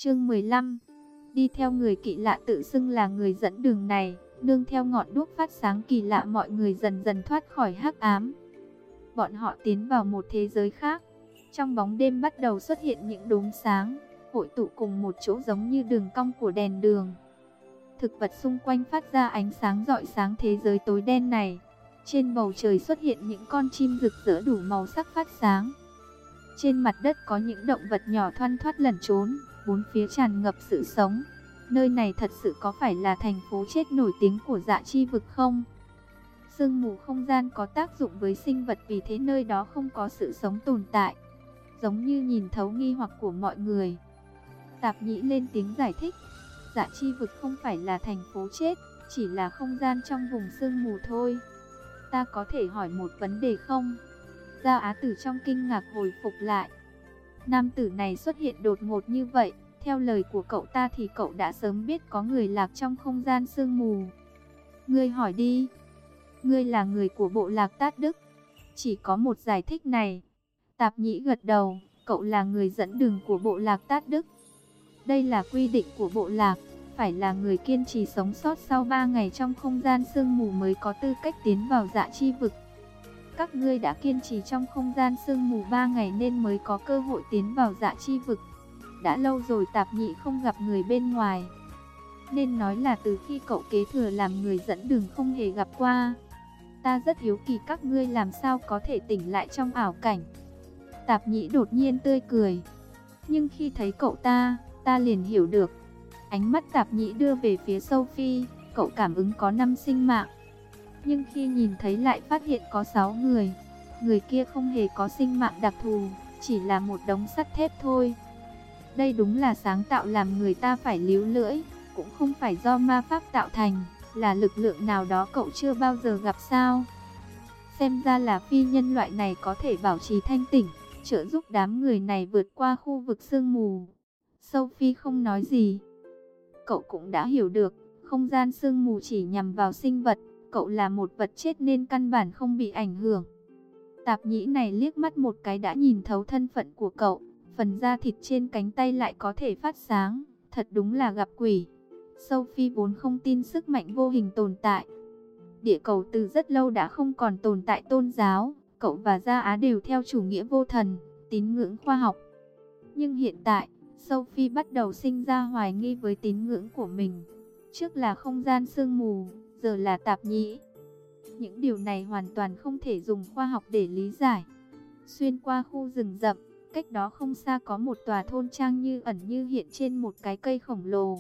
Chương 15. Đi theo người kỳ lạ tự xưng là người dẫn đường này, nương theo ngọn đuốc phát sáng kỳ lạ, mọi người dần dần thoát khỏi hắc ám. Bọn họ tiến vào một thế giới khác. Trong bóng đêm bắt đầu xuất hiện những đốm sáng, hội tụ cùng một chỗ giống như đường cong của đèn đường. Thực vật xung quanh phát ra ánh sáng rọi sáng thế giới tối đen này. Trên bầu trời xuất hiện những con chim rực rỡ đủ màu sắc phát sáng. Trên mặt đất có những động vật nhỏ thoăn thoắt lẩn trốn, bốn phía tràn ngập sự sống. Nơi này thật sự có phải là thành phố chết nổi tiếng của Dạ Chi vực không? Sương mù không gian có tác dụng với sinh vật, vì thế nơi đó không có sự sống tồn tại. Giống như nhìn thấu nghi hoặc của mọi người, Tạp Nhĩ lên tiếng giải thích. Dạ Chi vực không phải là thành phố chết, chỉ là không gian trong vùng sương mù thôi. Ta có thể hỏi một vấn đề không? Gia Á Tử trong kinh ngạc hồi phục lại. Nam tử này xuất hiện đột ngột như vậy, theo lời của cậu ta thì cậu đã sớm biết có người lạc trong không gian sương mù. Ngươi hỏi đi. Ngươi là người của bộ lạc Tát Đức. Chỉ có một giải thích này. Tạp Nhĩ gật đầu, cậu là người dẫn đường của bộ lạc Tát Đức. Đây là quy định của bộ lạc, phải là người kiên trì sống sót sau 3 ngày trong không gian sương mù mới có tư cách tiến vào Dạ Chi vực. Các ngươi đã kiên trì trong không gian sương mù 3 ngày nên mới có cơ hội tiến vào Dạ Chi vực. Đã lâu rồi Tạp Nhĩ không gặp người bên ngoài, nên nói là từ khi cậu kế thừa làm người dẫn đường không hề gặp qua. Ta rất hiếu kỳ các ngươi làm sao có thể tỉnh lại trong ảo cảnh. Tạp Nhĩ đột nhiên tươi cười. Nhưng khi thấy cậu ta liền hiểu được. Ánh mắt Tạp Nhĩ đưa về phía Sophie, cậu cảm ứng có 5 sinh mạng. Nhưng khi nhìn thấy lại phát hiện có 6 người. Người kia không hề có sinh mạng đặc thù, chỉ là một đống sắt thép thôi. Đây đúng là sáng tạo làm người ta phải líu lưỡi, cũng không phải do ma pháp tạo thành, là lực lượng nào đó cậu chưa bao giờ gặp sao. Xem ra là phi nhân loại này có thể bảo trì thanh tỉnh, trợ giúp đám người này vượt qua khu vực sương mù. Sophie không nói gì. Cậu cũng đã hiểu được, không gian sương mù chỉ nhằm vào sinh vật, cậu là một vật chết nên căn bản không bị ảnh hưởng. Tạp Nhĩ này liếc mắt một cái đã nhìn thấu thân phận của cậu, phần da thịt trên cánh tay lại có thể phát sáng, thật đúng là gặp quỷ. Sophie vốn không tin sức mạnh vô hình tồn tại. Địa cầu từ rất lâu đã không còn tồn tại tôn giáo, cậu và Gia Á đều theo chủ nghĩa vô thần, tín ngưỡng khoa học. Nhưng hiện tại, Sophie bắt đầu sinh ra hoài nghi với tín ngưỡng của mình. Trước là không gian sương mù, giờ là Tạp Nhĩ. Những điều này hoàn toàn không thể dùng khoa học để lý giải. Xuyên qua khu rừng rậm, cách đó không xa có một tòa thôn trang như ẩn như hiện trên một cái cây khổng lồ.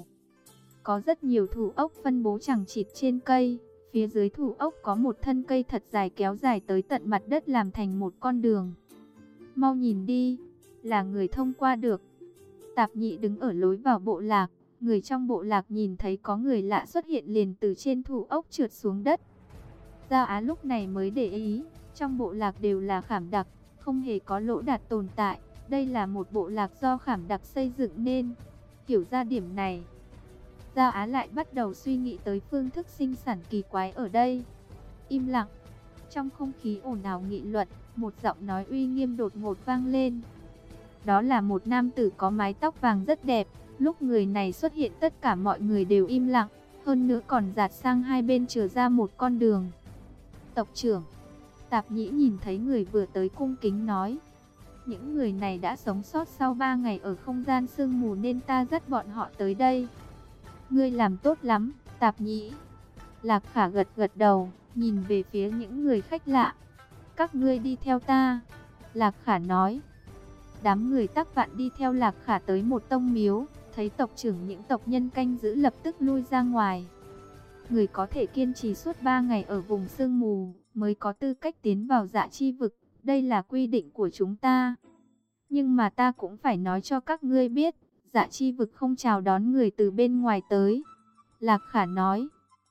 Có rất nhiều thủ ốc phân bố chằng chịt trên cây. Phía dưới thủ ốc có một thân cây thật dài kéo dài tới tận mặt đất làm thành một con đường. Mau nhìn đi, là người thông qua được. Tạp Nhĩ đứng ở lối vào bộ lạc. Người trong bộ lạc nhìn thấy có người lạ xuất hiện liền từ trên thủ ốc trượt xuống đất. Gia Á lúc này mới để ý, trong bộ lạc đều là khảm đặc, không hề có lỗ đạt tồn tại. Đây là một bộ lạc do khảm đặc xây dựng nên. Hiểu ra điểm này, Gia Á lại bắt đầu suy nghĩ tới phương thức sinh sản kỳ quái ở đây. Im lặng. Trong không khí ồn ào nghị luận, một giọng nói uy nghiêm đột ngột vang lên. Đó là một nam tử có mái tóc vàng rất đẹp. Lúc người này xuất hiện tất cả mọi người đều im lặng, hơn nữa còn dạt sang hai bên chừa ra một con đường. Tộc trưởng. Tạp Nhĩ nhìn thấy người vừa tới cung kính nói. Những người này đã sống sót sau 3 ngày ở không gian sương mù nên ta dắt bọn họ tới đây. Ngươi làm tốt lắm, Tạp Nhĩ. Lạc Khả gật gật đầu, nhìn về phía những người khách lạ. Các ngươi đi theo ta. Lạc Khả nói. Đám người Tắc Vạn đi theo Lạc Khả tới một tông miếu, thấy tộc trưởng những tộc nhân canh giữ lập tức lui ra ngoài. Người có thể kiên trì suốt 3 ngày ở vùng sương mù mới có tư cách tiến vào Dạ Chi vực, đây là quy định của chúng ta. Nhưng mà ta cũng phải nói cho các ngươi biết, Dạ Chi vực không chào đón người từ bên ngoài tới. Lạc Khả nói,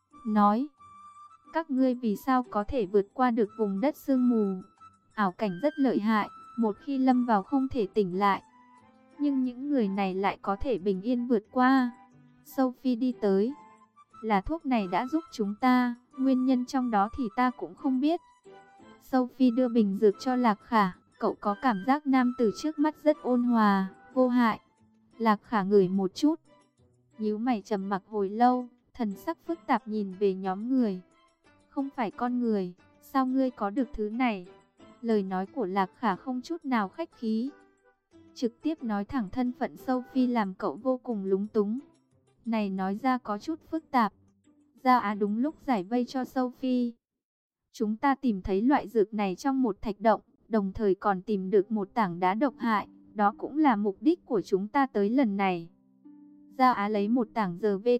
các ngươi vì sao có thể vượt qua được vùng đất sương mù? Ảo cảnh rất lợi hại, một khi lâm vào không thể tỉnh lại. Nhưng những người này lại có thể bình yên vượt qua. Sophie đi tới. Là thuốc này đã giúp chúng ta, nguyên nhân trong đó thì ta cũng không biết. Sophie đưa bình dược cho Lạc Khả, cậu có cảm giác nam tử trước mắt rất ôn hòa, vô hại. Lạc Khả ngửi một chút, nhíu mày trầm mặc hồi lâu, thần sắc phức tạp nhìn về nhóm người. Không phải con người, sao ngươi có được thứ này? Lời nói của Lạc Khả không chút nào khách khí, trực tiếp nói thẳng thân phận Sophie làm cậu vô cùng lúng túng. Này nói ra có chút phức tạp. Gia Á đúng lúc giải vây cho Sophie. Chúng ta tìm thấy loại dược này trong một thạch động, đồng thời còn tìm được một tảng đá độc hại. Đó cũng là mục đích của chúng ta tới lần này. Gia Á lấy một tảng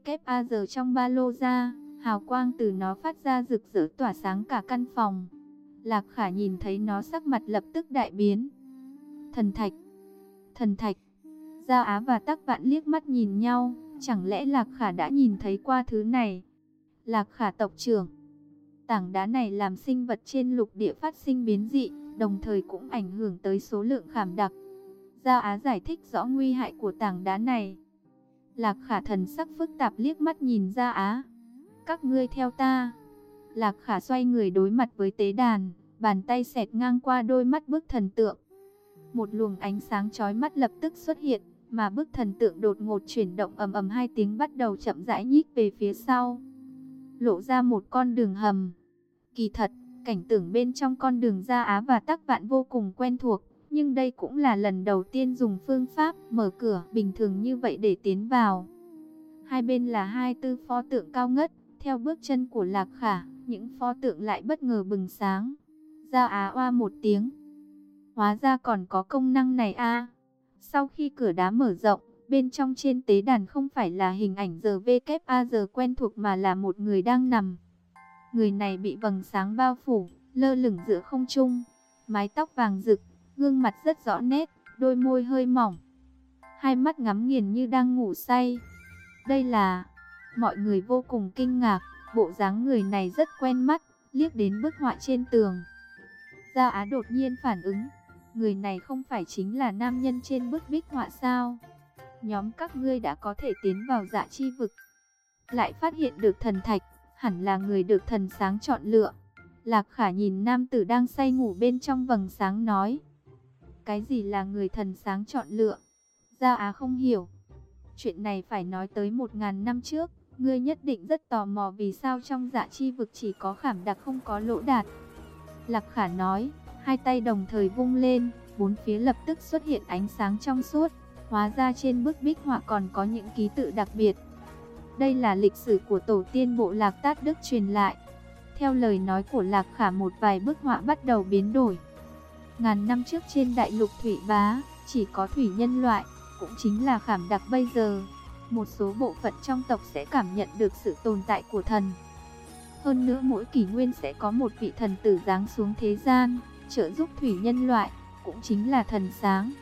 giờ trong ba lô ra, hào quang từ nó phát ra rực rỡ tỏa sáng cả căn phòng. Lạc Khả nhìn thấy nó sắc mặt lập tức đại biến. Thần thạch, thần thạch. Gia Á và Tắc Vạn liếc mắt nhìn nhau, chẳng lẽ Lạc Khả đã nhìn thấy qua thứ này? Lạc Khả tộc trưởng, tảng đá này làm sinh vật trên lục địa phát sinh biến dị, đồng thời cũng ảnh hưởng tới số lượng khảm đặc. Gia Á giải thích rõ nguy hại của tảng đá này. Lạc Khả thần sắc phức tạp liếc mắt nhìn Gia Á. Các ngươi theo ta. Lạc Khả xoay người đối mặt với tế đàn, bàn tay xẹt ngang qua đôi mắt bức thần tượng. Một luồng ánh sáng chói mắt lập tức xuất hiện, mà bức thần tượng đột ngột chuyển động ầm ầm, hai tiếng bắt đầu chậm rãi nhích về phía sau, lộ ra một con đường hầm. Kỳ thật, cảnh tượng bên trong con đường Gia Á và Tắc Vạn vô cùng quen thuộc, nhưng đây cũng là lần đầu tiên dùng phương pháp mở cửa bình thường như vậy để tiến vào. Hai bên là 24 pho tượng cao ngất, theo bước chân của Lạc Khả, những pho tượng lại bất ngờ bừng sáng. Gia Á oa một tiếng. Hóa ra còn có công năng này a. Sau khi cửa đá mở rộng, bên trong trên tế đàn không phải là hình ảnh giờ quen thuộc mà là một người đang nằm. Người này bị vầng sáng bao phủ, lơ lửng giữa không trung, mái tóc vàng rực, gương mặt rất rõ nét, đôi môi hơi mỏng, hai mắt ngắm nghiền như đang ngủ say. Đây là... Mọi người vô cùng kinh ngạc, bộ dáng người này rất quen mắt, liếc đến bức họa trên tường. Gia Á đột nhiên phản ứng, người này không phải chính là nam nhân trên bức bích họa sao? Nhóm các ngươi đã có thể tiến vào Dạ Chi vực, lại phát hiện được thần thạch, hẳn là người được thần sáng chọn lựa. Lạc Khả nhìn nam tử đang say ngủ bên trong vầng sáng nói. Cái gì là người thần sáng chọn lựa? Gia Á không hiểu. Chuyện này phải nói tới 1000 năm trước. Ngươi nhất định rất tò mò vì sao trong Dạ Chi vực chỉ có khảm đặc không có lỗ đạt. Lạc Khả nói, hai tay đồng thời vung lên, bốn phía lập tức xuất hiện ánh sáng trong suốt. Hóa ra trên bức bích họa còn có những ký tự đặc biệt. Đây là lịch sử của tổ tiên bộ lạc Tát Đức truyền lại. Theo lời nói của Lạc Khả, một vài bức họa bắt đầu biến đổi. Ngàn năm trước trên đại lục Thủy Bá, chỉ có thủy nhân loại, cũng chính là khảm đặc bây giờ. Một số bộ phận trong tộc sẽ cảm nhận được sự tồn tại của thần. Hơn nữa mỗi kỷ nguyên sẽ có một vị thần tử giáng xuống thế gian, trợ giúp thủy nhân loại, cũng chính là thần sáng.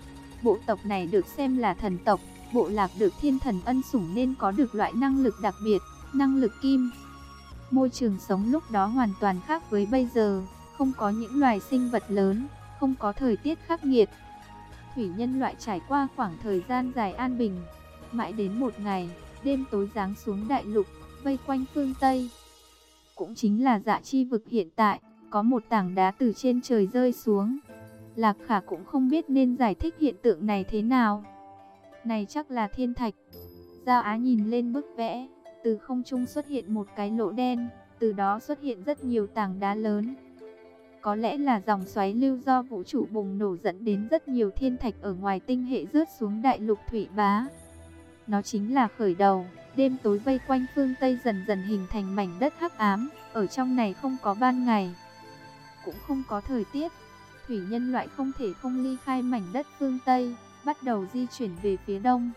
Bộ tộc này được xem là thần tộc, bộ lạc được thiên thần ân sủng nên có được loại năng lực đặc biệt, năng lực kim. Môi trường sống lúc đó hoàn toàn khác với bây giờ, không có những loài sinh vật lớn, không có thời tiết khắc nghiệt. Thủy nhân loại trải qua khoảng thời gian dài an bình, mãi đến một ngày, đêm tối giáng xuống đại lục, vây quanh phương Tây. Cũng chính là Dạ Chi vực hiện tại, có một tảng đá từ trên trời rơi xuống. Lạc Khả cũng không biết nên giải thích hiện tượng này thế nào. Này chắc là thiên thạch. Gia Á nhìn lên bức vẽ, từ không trung xuất hiện một cái lỗ đen, từ đó xuất hiện rất nhiều tảng đá lớn. Có lẽ là dòng xoáy lưu do vũ trụ bùng nổ dẫn đến rất nhiều thiên thạch ở ngoài tinh hệ rớt xuống đại lục Thủy Bá. Nó chính là khởi đầu, đêm tối vây quanh phương Tây dần dần hình thành mảnh đất hắc ám, ở trong này không có ban ngày, cũng không có thời tiết. Thủy nhân loại không thể không ly khai mảnh đất phương Tây, bắt đầu di chuyển về phía Đông,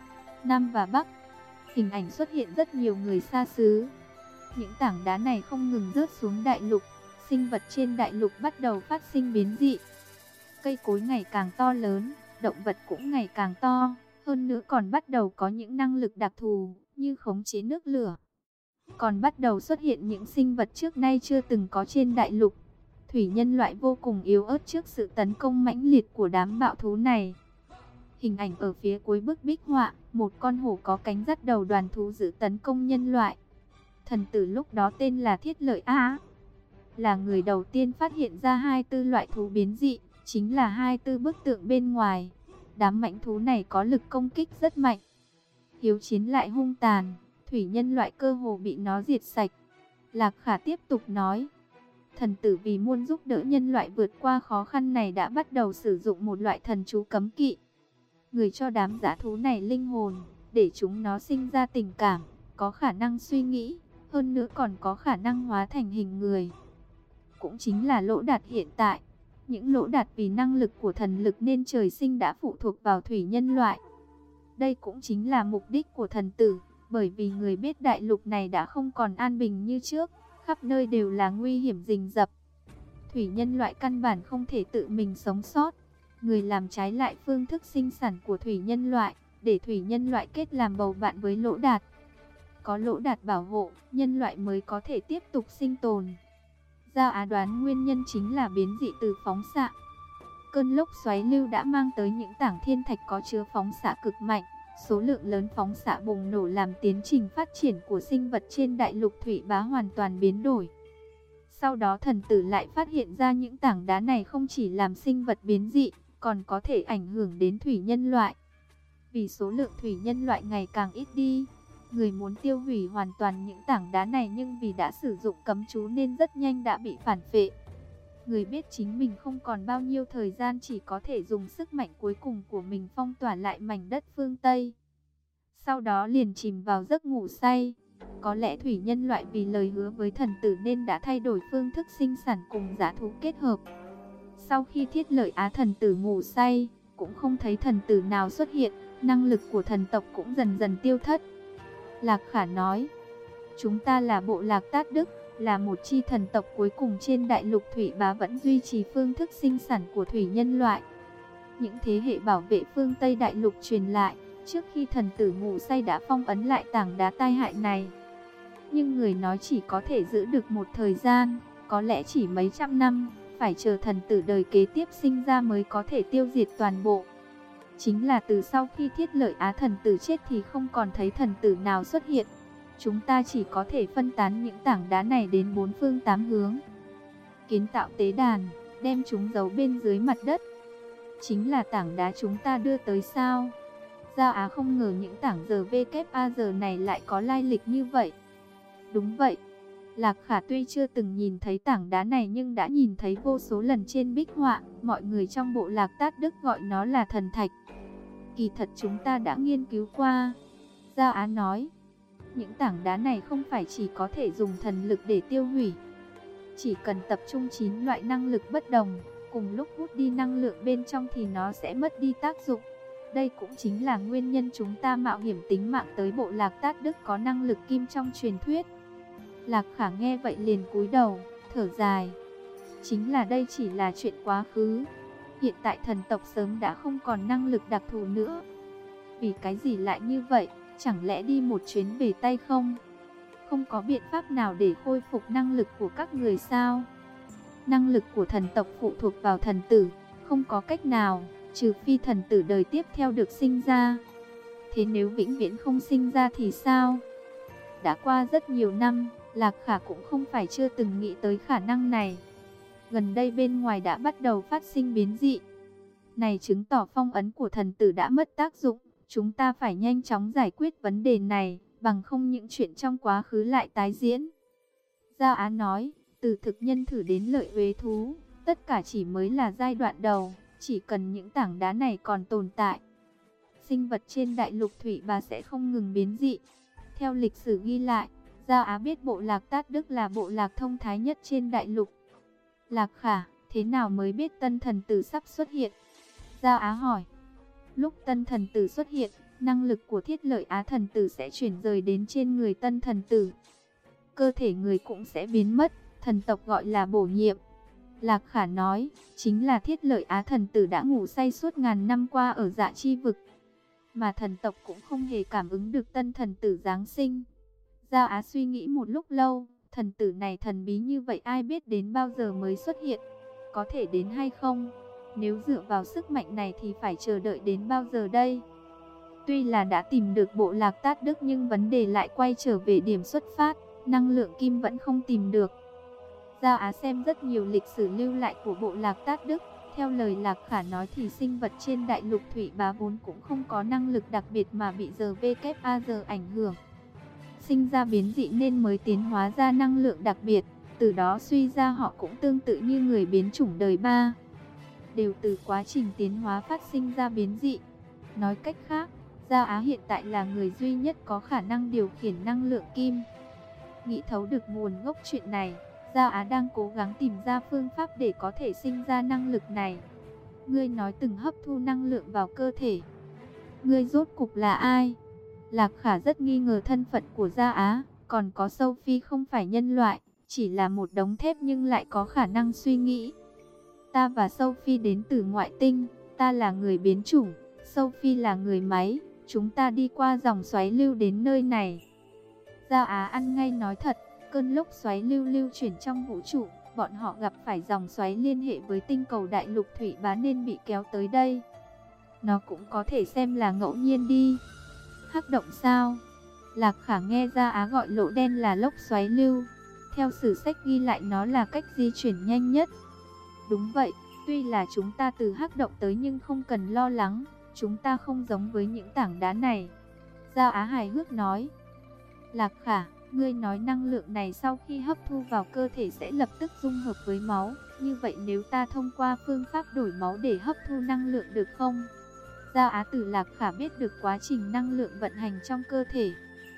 Nam và Bắc. Hình ảnh xuất hiện rất nhiều người xa xứ. Những tảng đá này không ngừng rớt xuống đại lục, sinh vật trên đại lục bắt đầu phát sinh biến dị. Cây cối ngày càng to lớn, động vật cũng ngày càng to, hơn nữa còn bắt đầu có những năng lực đặc thù như khống chế nước lửa. Còn bắt đầu xuất hiện những sinh vật trước nay chưa từng có trên đại lục. Thủy nhân loại vô cùng yếu ớt trước sự tấn công mãnh liệt của đám bạo thú này. Hình ảnh ở phía cuối bức bích họa, một con hổ có cánh dắt đầu đoàn thú dữ tấn công nhân loại. Thần tử lúc đó tên là Thiết Lợi Á, là người đầu tiên phát hiện ra 24 loại thú biến dị, chính là 24 bức tượng bên ngoài. Đám mãnh thú này có lực công kích rất mạnh, hiếu chiến lại hung tàn, thủy nhân loại cơ hồ bị nó diệt sạch. Lạc Khả tiếp tục nói, thần tử vì muốn giúp đỡ nhân loại vượt qua khó khăn này đã bắt đầu sử dụng một loại thần chú cấm kỵ. Người cho đám dã thú này linh hồn, để chúng nó sinh ra tình cảm, có khả năng suy nghĩ, hơn nữa còn có khả năng hóa thành hình người. Cũng chính là Lỗ Đạt hiện tại. Những Lỗ Đạt vì năng lực của thần lực nên trời sinh đã phụ thuộc vào thủy nhân loại. Đây cũng chính là mục đích của thần tử, bởi vì người biết đại lục này đã không còn an bình như trước, khắp nơi đều là nguy hiểm rình rập. Thủy nhân loại căn bản không thể tự mình sống sót. Người làm trái lại phương thức sinh sản của thủy nhân loại, để thủy nhân loại kết làm bầu bạn với Lỗ Đạt. Có Lỗ Đạt bảo hộ, nhân loại mới có thể tiếp tục sinh tồn. Gia Á đoán nguyên nhân chính là biến dị từ phóng xạ. Cơn lốc xoáy lưu đã mang tới những tảng thiên thạch có chứa phóng xạ cực mạnh. Số lượng lớn phóng xạ bùng nổ làm tiến trình phát triển của sinh vật trên đại lục Thủy Bá hoàn toàn biến đổi. Sau đó thần tử lại phát hiện ra những tảng đá này không chỉ làm sinh vật biến dị, còn có thể ảnh hưởng đến thủy nhân loại. Vì số lượng thủy nhân loại ngày càng ít đi, người muốn tiêu hủy hoàn toàn những tảng đá này nhưng vì đã sử dụng cấm chú nên rất nhanh đã bị phản phệ. Người biết chính mình không còn bao nhiêu thời gian, chỉ có thể dùng sức mạnh cuối cùng của mình phong tỏa lại mảnh đất phương Tây. Sau đó liền chìm vào giấc ngủ say. Có lẽ thủy nhân loại vì lời hứa với thần tử nên đã thay đổi phương thức sinh sản cùng dã thú kết hợp. Sau khi Thiết Lợi Á thần tử ngủ say, cũng không thấy thần tử nào xuất hiện, năng lực của thần tộc cũng dần dần tiêu thất. Lạc Khả nói, chúng ta là bộ lạc Tát Đức, là một chi thần tộc cuối cùng trên đại lục Thủy Bá vẫn duy trì phương thức sinh sản của thủy nhân loại. Những thế hệ bảo vệ phương Tây đại lục truyền lại, trước khi thần tử ngủ say đã phong ấn lại tảng đá tai hại này. Nhưng người nói chỉ có thể giữ được một thời gian, có lẽ chỉ mấy trăm năm, phải chờ thần tử đời kế tiếp sinh ra mới có thể tiêu diệt toàn bộ. Chính là từ sau khi Thiết Lợi Á thần tử chết thì không còn thấy thần tử nào xuất hiện. Chúng ta chỉ có thể phân tán những tảng đá này đến bốn phương tám hướng, kiến tạo tế đàn, đem chúng giấu bên dưới mặt đất. Chính là tảng đá chúng ta đưa tới sao? Gia Á không ngờ những tảng giờ VKAG này lại có lai lịch như vậy. Đúng vậy, Lạc Khả tuy chưa từng nhìn thấy tảng đá này nhưng đã nhìn thấy vô số lần trên bích họa. Mọi người trong bộ lạc Tát Đức gọi nó là thần thạch. Kỳ thật chúng ta đã nghiên cứu qua. Gia Á nói, những tảng đá này không phải chỉ có thể dùng thần lực để tiêu hủy. Chỉ cần tập trung 9 loại năng lực bất đồng, cùng lúc hút đi năng lượng bên trong thì nó sẽ mất đi tác dụng. Đây cũng chính là nguyên nhân chúng ta mạo hiểm tính mạng tới bộ lạc Tát Đức có năng lực kim trong truyền thuyết. Lạc Khả nghe vậy liền cúi đầu, thở dài. Chính là đây chỉ là chuyện quá khứ. Hiện tại thần tộc sớm đã không còn năng lực đặc thù nữa. Vì cái gì lại như vậy? Chẳng lẽ đi một chuyến về tay không? Không có biện pháp nào để khôi phục năng lực của các người sao? Năng lực của thần tộc phụ thuộc vào thần tử, không có cách nào, trừ phi thần tử đời tiếp theo được sinh ra. Thế nếu vĩnh viễn không sinh ra thì sao? Đã qua rất nhiều năm, Lạc Khả cũng không phải chưa từng nghĩ tới khả năng này. Gần đây bên ngoài đã bắt đầu phát sinh biến dị. Này chứng tỏ phong ấn của thần tử đã mất tác dụng. Chúng ta phải nhanh chóng giải quyết vấn đề này, bằng không những chuyện trong quá khứ lại tái diễn. Gia Á nói, từ thực nhân thử đến lợi uế thú, tất cả chỉ mới là giai đoạn đầu, chỉ cần những tảng đá này còn tồn tại. Sinh vật trên đại lục Thủy Bá sẽ không ngừng biến dị. Theo lịch sử ghi lại, Gia Á biết bộ lạc Tát Đức là bộ lạc thông thái nhất trên đại lục. Lạc Khả, thế nào mới biết tân thần tử sắp xuất hiện? Gia Á hỏi. Lúc tân thần tử xuất hiện, năng lực của Thiết Lợi Á thần tử sẽ chuyển rời đến trên người tân thần tử. Cơ thể người cũng sẽ biến mất, thần tộc gọi là bổ nhiệm. Lạc Khả nói, chính là Thiết Lợi Á thần tử đã ngủ say suốt ngàn năm qua ở Dạ Chi vực. Mà thần tộc cũng không hề cảm ứng được tân thần tử giáng sinh. Gia Á suy nghĩ một lúc lâu, thần tử này thần bí như vậy ai biết đến bao giờ mới xuất hiện, có thể đến hay không? Nếu dựa vào sức mạnh này thì phải chờ đợi đến bao giờ đây? Tuy là đã tìm được bộ lạc Tát Đức nhưng vấn đề lại quay trở về điểm xuất phát, năng lượng kim vẫn không tìm được. Gia Á xem rất nhiều lịch sử lưu lại của bộ lạc Tát Đức, Theo lời Lạc Khả nói thì sinh vật trên đại lục Thủy Bá vốn cũng không có năng lực đặc biệt mà bị RWAZ ảnh hưởng. Sinh ra biến dị nên mới tiến hóa ra năng lượng đặc biệt, từ đó suy ra họ cũng tương tự như người biến chủng đời 3. Đều từ quá trình tiến hóa phát sinh ra biến dị. Nói cách khác, Gia Á hiện tại là người duy nhất có khả năng điều khiển năng lượng kim. Nghĩ thấu được nguồn gốc chuyện này, Gia Á đang cố gắng tìm ra phương pháp để có thể sinh ra năng lực này. Ngươi nói từng hấp thu năng lượng vào cơ thể. Ngươi rốt cục là ai? Lạc Khả rất nghi ngờ thân phận của Gia Á, còn có Sophie không phải nhân loại, chỉ là một đống thép nhưng lại có khả năng suy nghĩ. Ta và Sophie đến từ ngoại tinh, ta là người biến chủng, Sophie là người máy, chúng ta đi qua dòng xoáy lưu đến nơi này. Gia Á ăn ngay nói thật, cơn lốc xoáy lưu chuyển trong vũ trụ, bọn họ gặp phải dòng xoáy liên hệ với tinh cầu đại lục Thủy Bá nên bị kéo tới đây. Nó cũng có thể xem là ngẫu nhiên đi. Hắc động sao? Lạc Khả nghe Gia Á gọi lỗ đen là lốc xoáy lưu. Theo sử sách ghi lại nó là cách di chuyển nhanh nhất. Đúng vậy, tuy là chúng ta từ hắc động tới nhưng không cần lo lắng, chúng ta không giống với những tảng đá này. Gia Á hài hước nói. Lạc Khả, ngươi nói năng lượng này sau khi hấp thu vào cơ thể sẽ lập tức dung hợp với máu. Như vậy nếu ta thông qua phương pháp đổi máu để hấp thu năng lượng được không? Gia Á từ Lạc Khả biết được quá trình năng lượng vận hành trong cơ thể.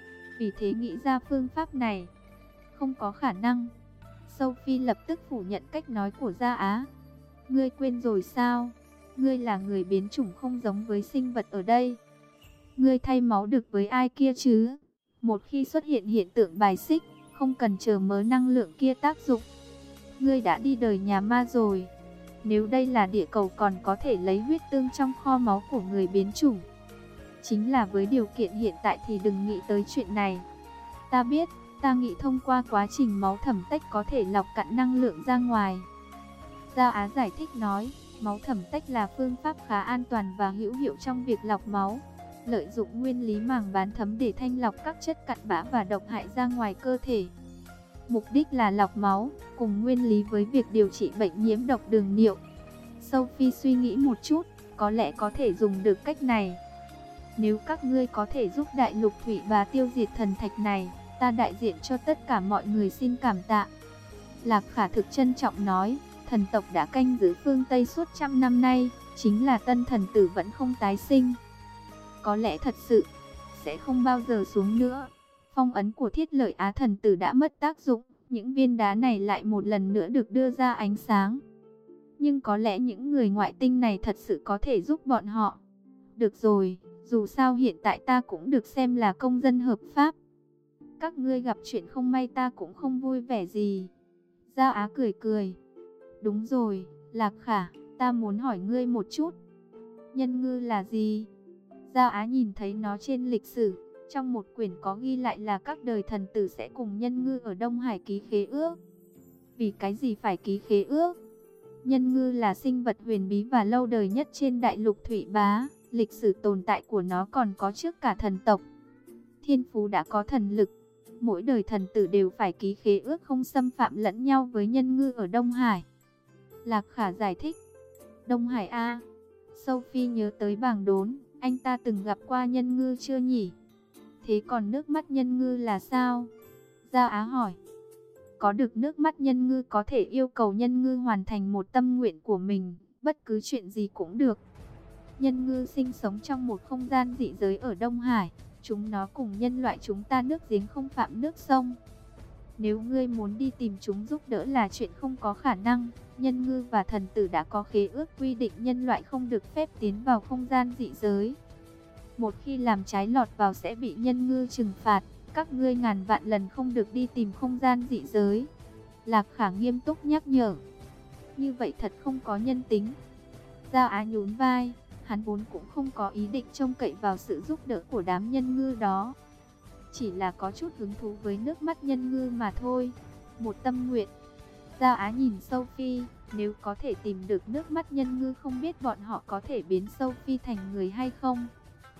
Vì thế nghĩ ra phương pháp này. Không có khả năng. Sophie lập tức phủ nhận cách nói của Gia Á. Ngươi quên rồi sao? Ngươi là người biến chủng không giống với sinh vật ở đây. Ngươi thay máu được với ai kia chứ? Một khi xuất hiện hiện tượng bài xích, không cần chờ mớ năng lượng kia tác dụng. Ngươi đã đi đời nhà ma rồi. Nếu đây là địa cầu còn có thể lấy huyết tương trong kho máu của người biến chủng. Chính là với điều kiện hiện tại thì đừng nghĩ tới chuyện này. Ta biết, ta nghĩ thông qua quá trình máu thẩm tách có thể lọc cạn năng lượng ra ngoài. Gia Á giải thích nói, máu thẩm tách là phương pháp khá an toàn và hữu hiệu trong việc lọc máu. Lợi dụng nguyên lý màng bán thấm để thanh lọc các chất cặn bã và độc hại ra ngoài cơ thể. Mục đích là lọc máu, cùng nguyên lý với việc điều trị bệnh nhiễm độc đường niệu. Sophie suy nghĩ một chút, có lẽ có thể dùng được cách này. Nếu các ngươi có thể giúp đại lục Thủy Bá tiêu diệt thần thạch này, ta đại diện cho tất cả mọi người xin cảm tạ. Lạc Khả thực trân trọng nói, thần tộc đã canh giữ phương Tây suốt trăm năm nay, chính là tân thần tử vẫn không tái sinh. Có lẽ thật sự, sẽ không bao giờ xuống nữa. Phong ấn của Thiết Lợi Á thần tử đã mất tác dụng, những viên đá này lại một lần nữa được đưa ra ánh sáng. Nhưng có lẽ những người ngoại tinh này thật sự có thể giúp bọn họ. Được rồi, dù sao hiện tại ta cũng được xem là công dân hợp pháp. Các ngươi gặp chuyện không may ta cũng không vui vẻ gì. Gia Á cười cười. Đúng rồi, Lạc Khả, ta muốn hỏi ngươi một chút. Nhân ngư là gì? Gia Á nhìn thấy nó trên lịch sử. Trong một quyển có ghi lại là các đời thần tử sẽ cùng nhân ngư ở Đông Hải ký khế ước. Vì cái gì phải ký khế ước? Nhân ngư là sinh vật huyền bí và lâu đời nhất trên đại lục Thủy Bá. Lịch sử tồn tại của nó còn có trước cả thần tộc. Thiên phú đã có thần lực. Mỗi đời thần tử đều phải ký khế ước không xâm phạm lẫn nhau với nhân ngư ở Đông Hải. Lạc Khả giải thích. Đông Hải A. Sophie nhớ tới bảng đốn. Anh ta từng gặp qua nhân ngư chưa nhỉ? Thế còn nước mắt nhân ngư là sao? Gia Á hỏi. Có được nước mắt nhân ngư có thể yêu cầu nhân ngư hoàn thành một tâm nguyện của mình. Bất cứ chuyện gì cũng được. Nhân ngư sinh sống trong một không gian dị giới ở Đông Hải. Chúng nó cùng nhân loại chúng ta nước giếng không phạm nước sông. Nếu ngươi muốn đi tìm chúng giúp đỡ là chuyện không có khả năng. Nhân ngư và thần tử đã có khế ước quy định nhân loại không được phép tiến vào không gian dị giới. Một khi làm trái lọt vào sẽ bị nhân ngư trừng phạt. Các ngươi ngàn vạn lần không được đi tìm không gian dị giới. Lạc Khả nghiêm túc nhắc nhở. Như vậy thật không có nhân tính. Gia Á nhún vai. Hắn vốn cũng không có ý định trông cậy vào sự giúp đỡ của đám nhân ngư đó. Chỉ là có chút hứng thú với nước mắt nhân ngư mà thôi. Một tâm nguyện. Gia Á nhìn Sophie. Nếu có thể tìm được nước mắt nhân ngư không biết bọn họ có thể biến Sophie thành người hay không.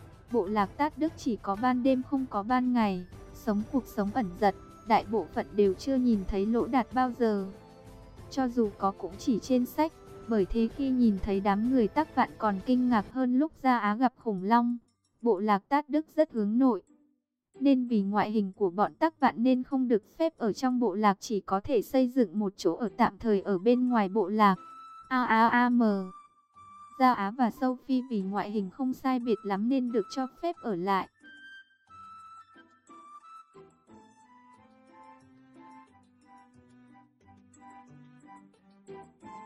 Bộ lạc Tát Đức chỉ có ban đêm không có ban ngày. Sống cuộc sống ẩn dật. Đại bộ phận đều chưa nhìn thấy Lỗ Đạt bao giờ. Cho dù có cũng chỉ trên sách. Bởi thế khi nhìn thấy đám người Tắc Vạn còn kinh ngạc hơn lúc Gia Á gặp khủng long. Bộ lạc Tát Đức rất hướng nội, nên vì ngoại hình của bọn Tắc Vạn nên không được phép ở trong bộ lạc, chỉ có thể xây dựng một chỗ ở tạm thời ở bên ngoài bộ lạc. Gia Á và Sophie vì ngoại hình không sai biệt lắm nên được cho phép ở lại.